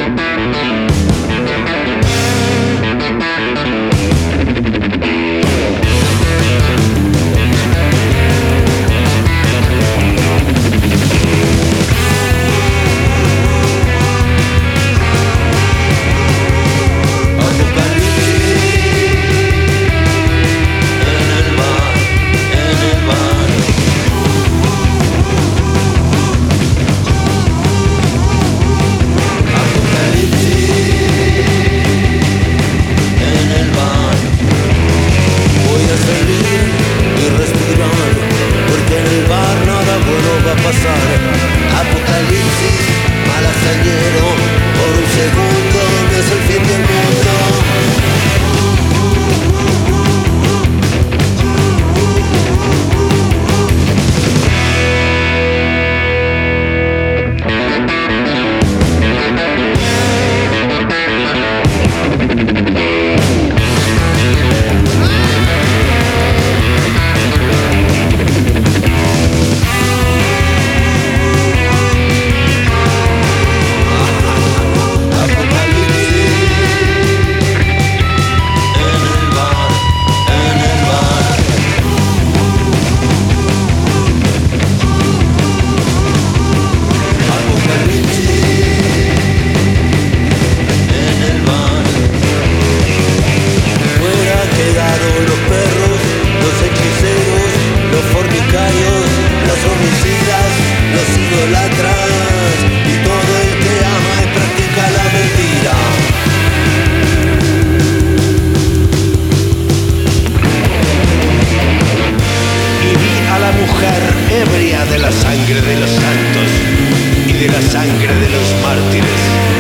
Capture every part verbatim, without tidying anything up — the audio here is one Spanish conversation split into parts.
de la sangre de los santos y de la sangre de los mártires.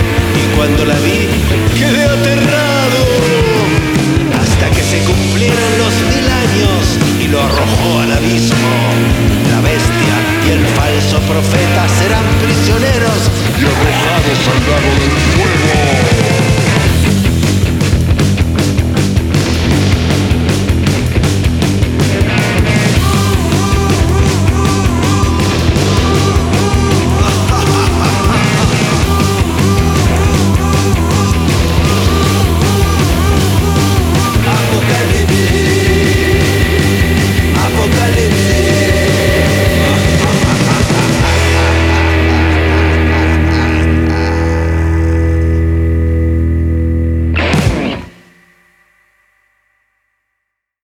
Y cuando la vi, quedé aterrado, hasta que se cumplieron los mil años y lo arrojó al abismo. La bestia y el falso profeta serán prisioneros y arrojados al lago del fuego.